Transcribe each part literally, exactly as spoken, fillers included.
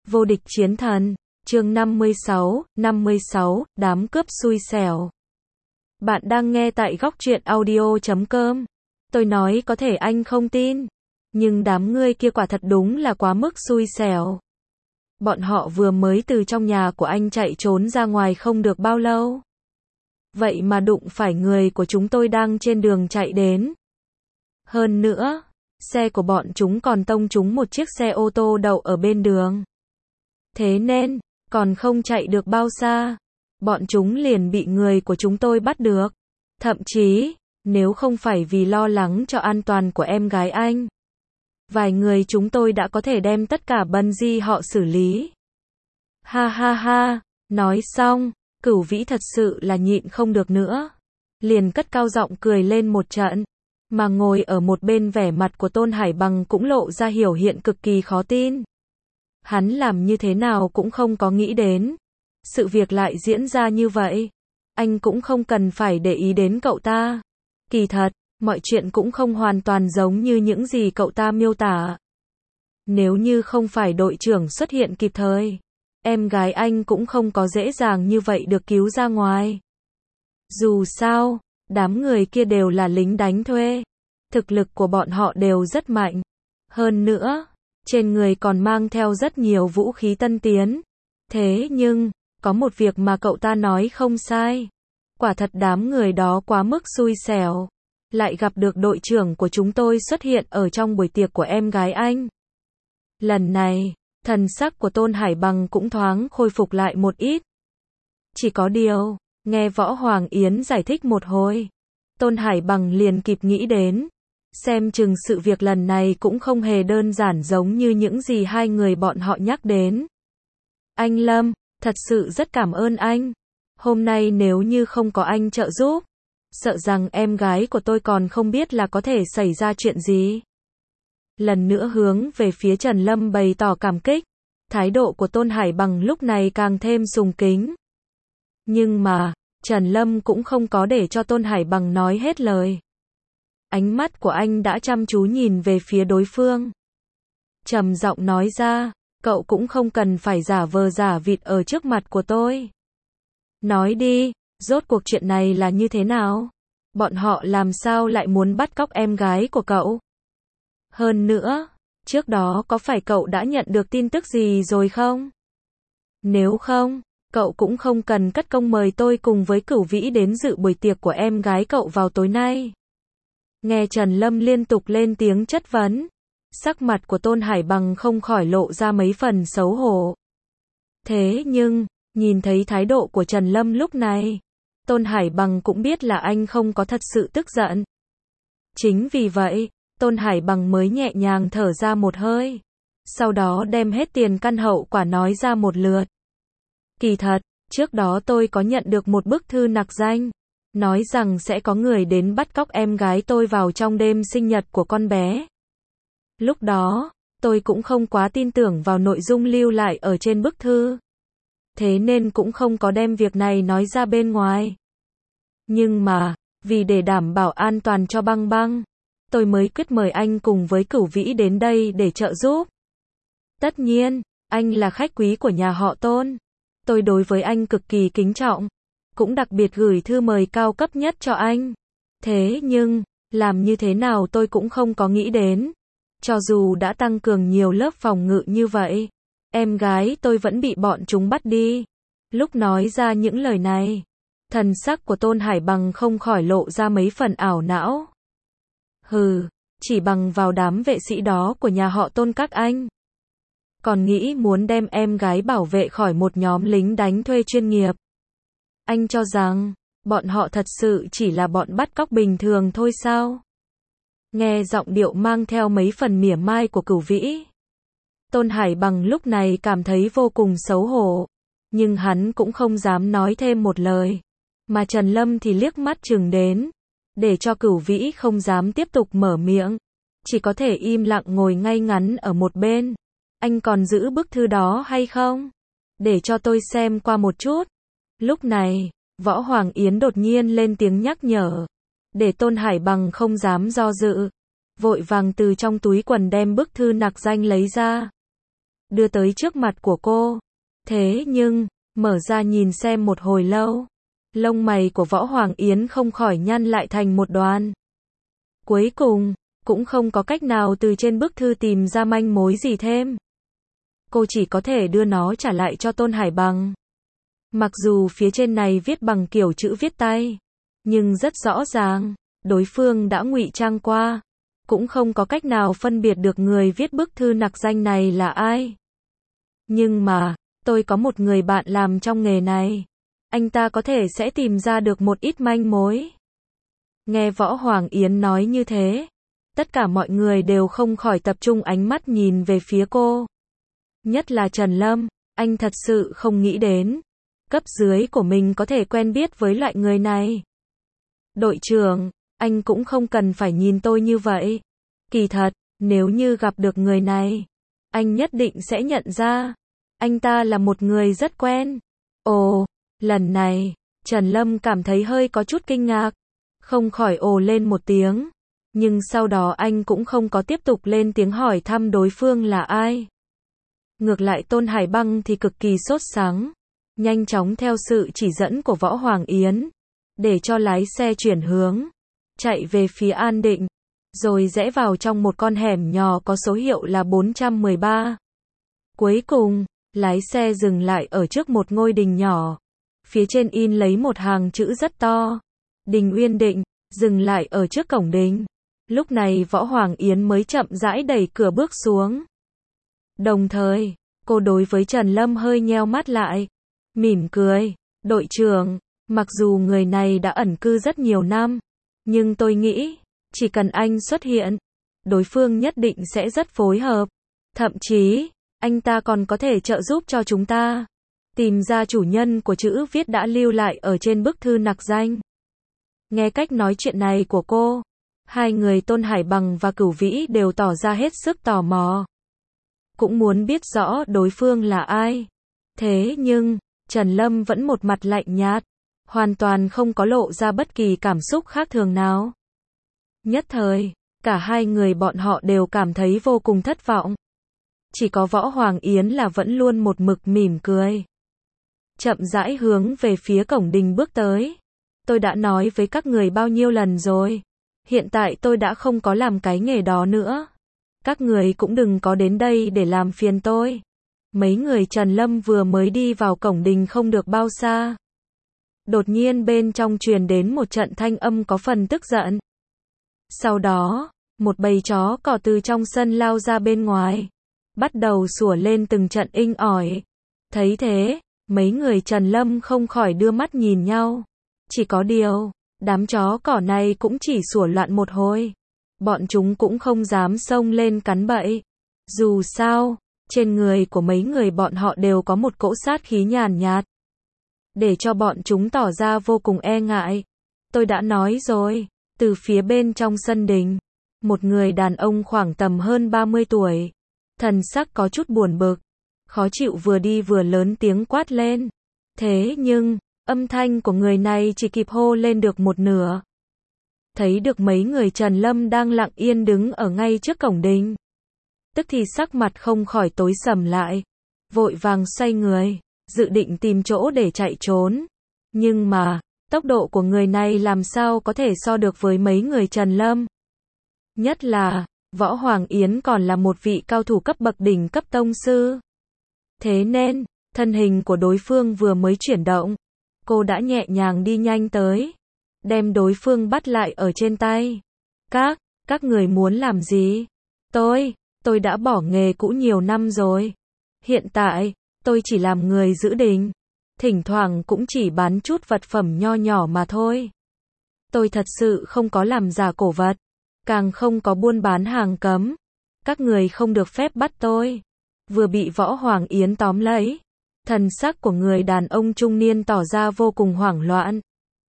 Vô địch chiến thần, chương năm mươi sáu, năm mươi sáu, đám cướp xui xẻo. Bạn đang nghe tại góc truyện audio chấm com. Tôi nói có thể anh không tin, nhưng đám ngươi kia quả thật đúng là quá mức xui xẻo. Bọn họ vừa mới từ trong nhà của anh chạy trốn ra ngoài không được bao lâu. Vậy mà đụng phải người của chúng tôi đang trên đường chạy đến. Hơn nữa, xe của bọn chúng còn tông trúng một chiếc xe ô tô đậu ở bên đường. Thế nên, còn không chạy được bao xa, bọn chúng liền bị người của chúng tôi bắt được. Thậm chí, nếu không phải vì lo lắng cho an toàn của em gái anh, vài người chúng tôi đã có thể đem tất cả bần di họ xử lý. Ha ha ha, nói xong, Cửu Vĩ thật sự là nhịn không được nữa. Liền cất cao giọng cười lên một trận, mà ngồi ở một bên vẻ mặt của Tôn Hải Bằng cũng lộ ra hiểu hiện cực kỳ khó tin. Hắn làm như thế nào cũng không có nghĩ đến. Sự việc lại diễn ra như vậy. Anh cũng không cần phải để ý đến cậu ta. Kỳ thật, mọi chuyện cũng không hoàn toàn giống như những gì cậu ta miêu tả. Nếu như không phải đội trưởng xuất hiện kịp thời, em gái anh cũng không có dễ dàng như vậy được cứu ra ngoài. Dù sao, đám người kia đều là lính đánh thuê. Thực lực của bọn họ đều rất mạnh. Hơn nữa, trên người còn mang theo rất nhiều vũ khí tân tiến. Thế nhưng, có một việc mà cậu ta nói không sai. Quả thật đám người đó quá mức xui xẻo. Lại gặp được đội trưởng của chúng tôi xuất hiện ở trong buổi tiệc của em gái anh. Lần này, thần sắc của Tôn Hải Bằng cũng thoáng khôi phục lại một ít. Chỉ có điều, nghe Võ Hoàng Yến giải thích một hồi, Tôn Hải Bằng liền kịp nghĩ đến. Xem chừng sự việc lần này cũng không hề đơn giản giống như những gì hai người bọn họ nhắc đến. Anh Lâm, thật sự rất cảm ơn anh. Hôm nay nếu như không có anh trợ giúp, sợ rằng em gái của tôi còn không biết là có thể xảy ra chuyện gì. Lần nữa hướng về phía Trần Lâm bày tỏ cảm kích. Thái độ của Tôn Hải Bằng lúc này càng thêm sùng kính. Nhưng mà, Trần Lâm cũng không có để cho Tôn Hải Bằng nói hết lời. Ánh mắt của anh đã chăm chú nhìn về phía đối phương. Trầm giọng nói ra, cậu cũng không cần phải giả vờ giả vịt ở trước mặt của tôi. Nói đi, rốt cuộc chuyện này là như thế nào? Bọn họ làm sao lại muốn bắt cóc em gái của cậu? Hơn nữa, trước đó có phải cậu đã nhận được tin tức gì rồi không? Nếu không, cậu cũng không cần cất công mời tôi cùng với Cửu Vĩ đến dự buổi tiệc của em gái cậu vào tối nay. Nghe Trần Lâm liên tục lên tiếng chất vấn, sắc mặt của Tôn Hải Bằng không khỏi lộ ra mấy phần xấu hổ. Thế nhưng, nhìn thấy thái độ của Trần Lâm lúc này, Tôn Hải Bằng cũng biết là anh không có thật sự tức giận. Chính vì vậy, Tôn Hải Bằng mới nhẹ nhàng thở ra một hơi, sau đó đem hết tiền căn hậu quả nói ra một lượt. Kỳ thật, trước đó tôi có nhận được một bức thư nặc danh, nói rằng sẽ có người đến bắt cóc em gái tôi vào trong đêm sinh nhật của con bé. Lúc đó, tôi cũng không quá tin tưởng vào nội dung lưu lại ở trên bức thư. Thế nên cũng không có đem việc này nói ra bên ngoài. Nhưng mà, vì để đảm bảo an toàn cho Băng Băng, tôi mới quyết mời anh cùng với Cửu Vĩ đến đây để trợ giúp. Tất nhiên, anh là khách quý của nhà họ Tôn. Tôi đối với anh cực kỳ kính trọng. Cũng đặc biệt gửi thư mời cao cấp nhất cho anh. Thế nhưng, làm như thế nào tôi cũng không có nghĩ đến. Cho dù đã tăng cường nhiều lớp phòng ngự như vậy, em gái tôi vẫn bị bọn chúng bắt đi. Lúc nói ra những lời này, thần sắc của Tôn Hải Bằng không khỏi lộ ra mấy phần ảo não. Hừ, chỉ bằng vào đám vệ sĩ đó của nhà họ Tôn các anh, còn nghĩ muốn đem em gái bảo vệ khỏi một nhóm lính đánh thuê chuyên nghiệp. Anh cho rằng, bọn họ thật sự chỉ là bọn bắt cóc bình thường thôi sao? Nghe giọng điệu mang theo mấy phần mỉa mai của Cửu Vĩ, Tôn Hải Bằng lúc này cảm thấy vô cùng xấu hổ. Nhưng hắn cũng không dám nói thêm một lời. Mà Trần Lâm thì liếc mắt chừng đến, để cho Cửu Vĩ không dám tiếp tục mở miệng. Chỉ có thể im lặng ngồi ngay ngắn ở một bên. Anh còn giữ bức thư đó hay không? Để cho tôi xem qua một chút. Lúc này, Võ Hoàng Yến đột nhiên lên tiếng nhắc nhở, để Tôn Hải Bằng không dám do dự, vội vàng từ trong túi quần đem bức thư nặc danh lấy ra. đưa tới trước mặt của cô. Thế nhưng, mở ra nhìn xem một hồi lâu, lông mày của Võ Hoàng Yến không khỏi nhăn lại thành một đoàn. Cuối cùng, cũng không có cách nào từ trên bức thư tìm ra manh mối gì thêm. Cô chỉ có thể đưa nó trả lại cho Tôn Hải Bằng. Mặc dù phía trên này viết bằng kiểu chữ viết tay, nhưng rất rõ ràng, đối phương đã ngụy trang qua, cũng không có cách nào phân biệt được người viết bức thư nặc danh này là ai. Nhưng mà, tôi có một người bạn làm trong nghề này, anh ta có thể sẽ tìm ra được một ít manh mối. Nghe Võ Hoàng Yến nói như thế, tất cả mọi người đều không khỏi tập trung ánh mắt nhìn về phía cô. Nhất là Trần Lâm, anh thật sự không nghĩ đến, cấp dưới của mình có thể quen biết với loại người này. Đội trưởng, anh cũng không cần phải nhìn tôi như vậy. Kỳ thật, nếu như gặp được người này, anh nhất định sẽ nhận ra, anh ta là một người rất quen. Ồ, lần này, Trần Lâm cảm thấy hơi có chút kinh ngạc, không khỏi ồ lên một tiếng, nhưng sau đó anh cũng không có tiếp tục lên tiếng hỏi thăm đối phương là ai. Ngược lại Tôn Hải Băng thì cực kỳ sốt sắng, nhanh chóng theo sự chỉ dẫn của Võ Hoàng Yến, để cho lái xe chuyển hướng, chạy về phía An Định, rồi rẽ vào trong một con hẻm nhỏ có số hiệu là bốn trăm mười ba. Cuối cùng, lái xe dừng lại ở trước một ngôi đình nhỏ, phía trên in lấy một hàng chữ rất to, Đình Uyên Định, dừng lại ở trước cổng đình. Lúc này Võ Hoàng Yến mới chậm rãi đẩy cửa bước xuống. Đồng thời, cô đối với Trần Lâm hơi nheo mắt lại, mỉm cười, đội trưởng, mặc dù người này đã ẩn cư rất nhiều năm, nhưng tôi nghĩ, chỉ cần anh xuất hiện, đối phương nhất định sẽ rất phối hợp. Thậm chí, anh ta còn có thể trợ giúp cho chúng ta tìm ra chủ nhân của chữ viết đã lưu lại ở trên bức thư nặc danh. Nghe cách nói chuyện này của cô, hai người Tôn Hải Bằng và Cửu Vĩ đều tỏ ra hết sức tò mò, cũng muốn biết rõ đối phương là ai. Thế nhưng, Trần Lâm vẫn một mặt lạnh nhạt, hoàn toàn không có lộ ra bất kỳ cảm xúc khác thường nào. Nhất thời, cả hai người bọn họ đều cảm thấy vô cùng thất vọng. Chỉ có Võ Hoàng Yến là vẫn luôn một mực mỉm cười, chậm rãi hướng về phía cổng đình bước tới. Tôi đã nói với các người bao nhiêu lần rồi, hiện tại tôi đã không có làm cái nghề đó nữa. Các người cũng đừng có đến đây để làm phiền tôi. Mấy người Trần Lâm vừa mới đi vào cổng đình không được bao xa, đột nhiên bên trong truyền đến một trận thanh âm có phần tức giận. Sau đó, một bầy chó cỏ từ trong sân lao ra bên ngoài, bắt đầu sủa lên từng trận inh ỏi. Thấy thế, mấy người Trần Lâm không khỏi đưa mắt nhìn nhau. Chỉ có điều, đám chó cỏ này cũng chỉ sủa loạn một hồi. Bọn chúng cũng không dám xông lên cắn bậy. Dù sao, trên người của mấy người bọn họ đều có một cỗ sát khí nhàn nhạt, để cho bọn chúng tỏ ra vô cùng e ngại. Tôi đã nói rồi, từ phía bên trong sân đình, một người đàn ông khoảng tầm hơn ba mươi tuổi, thần sắc có chút buồn bực, khó chịu vừa đi vừa lớn tiếng quát lên. Thế nhưng, âm thanh của người này chỉ kịp hô lên được một nửa. Thấy được mấy người Trần Lâm đang lặng yên đứng ở ngay trước cổng đình, tức thì sắc mặt không khỏi tối sầm lại, vội vàng xoay người, dự định tìm chỗ để chạy trốn. Nhưng mà, tốc độ của người này làm sao có thể so được với mấy người Trần Lâm. Nhất là, Võ Hoàng Yến còn là một vị cao thủ cấp bậc đỉnh cấp tông sư. Thế nên, thân hình của đối phương vừa mới chuyển động, cô đã nhẹ nhàng đi nhanh tới, đem đối phương bắt lại ở trên tay. Các, các người muốn làm gì? Tôi, tôi đã bỏ nghề cũ nhiều năm rồi. Hiện tại, tôi chỉ làm người giữ đình, thỉnh thoảng cũng chỉ bán chút vật phẩm nho nhỏ mà thôi. Tôi thật sự không có làm giả cổ vật, càng không có buôn bán hàng cấm. Các người không được phép bắt tôi. Vừa bị Võ Hoàng Yến tóm lấy, thần sắc của người đàn ông trung niên tỏ ra vô cùng hoảng loạn,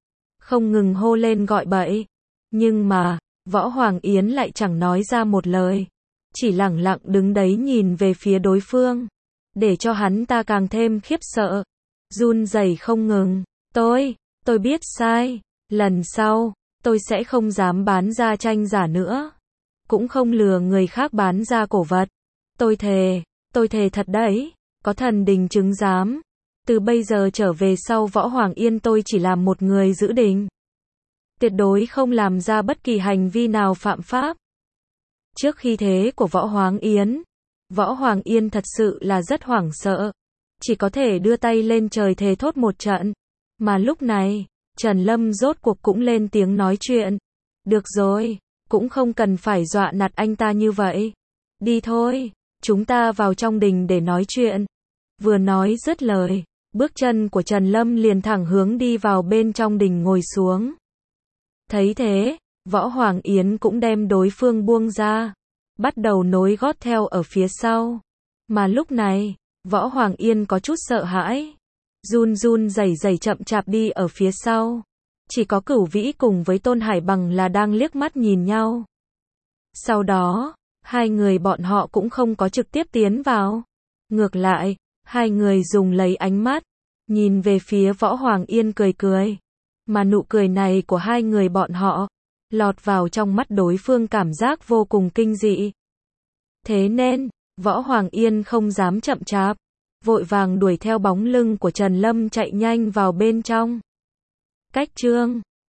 không ngừng hô lên gọi bậy. Nhưng mà, Võ Hoàng Yến lại chẳng nói ra một lời, chỉ lẳng lặng đứng đấy nhìn về phía đối phương, để cho hắn ta càng thêm khiếp sợ, run rẩy không ngừng. Tôi, tôi biết sai, lần sau, tôi sẽ không dám bán ra tranh giả nữa, cũng không lừa người khác bán ra cổ vật. Tôi thề, Tôi thề thật đấy, có thần đình chứng giám. Từ bây giờ trở về sau Võ Hoàng Yên tôi chỉ làm một người giữ đình. Tuyệt đối không làm ra bất kỳ hành vi nào phạm pháp. Trước khi thế của Võ Hoàng Yến, Võ Hoàng Yên thật sự là rất hoảng sợ. Chỉ có thể đưa tay lên trời thề thốt một trận. Mà lúc này, Trần Lâm rốt cuộc cũng lên tiếng nói chuyện. Được rồi, cũng không cần phải dọa nạt anh ta như vậy. Đi thôi, chúng ta vào trong đình để nói chuyện. Vừa nói dứt lời, bước chân của Trần Lâm liền thẳng hướng đi vào bên trong đình ngồi xuống. Thấy thế, Võ Hoàng Yến cũng đem đối phương buông ra, bắt đầu nối gót theo ở phía sau. Mà lúc này, Võ Hoàng Yên có chút sợ hãi, run run rẩy rẩy chậm chạp đi ở phía sau. Chỉ có Cửu Vĩ cùng với Tôn Hải Bằng là đang liếc mắt nhìn nhau. Sau đó, hai người bọn họ cũng không có trực tiếp tiến vào. Ngược lại, hai người dùng lấy ánh mắt, nhìn về phía Võ Hoàng Yên cười cười. Mà nụ cười này của hai người bọn họ, lọt vào trong mắt đối phương cảm giác vô cùng kinh dị. Thế nên, Võ Hoàng Yên không dám chậm chạp, vội vàng đuổi theo bóng lưng của Trần Lâm chạy nhanh vào bên trong. Cách chương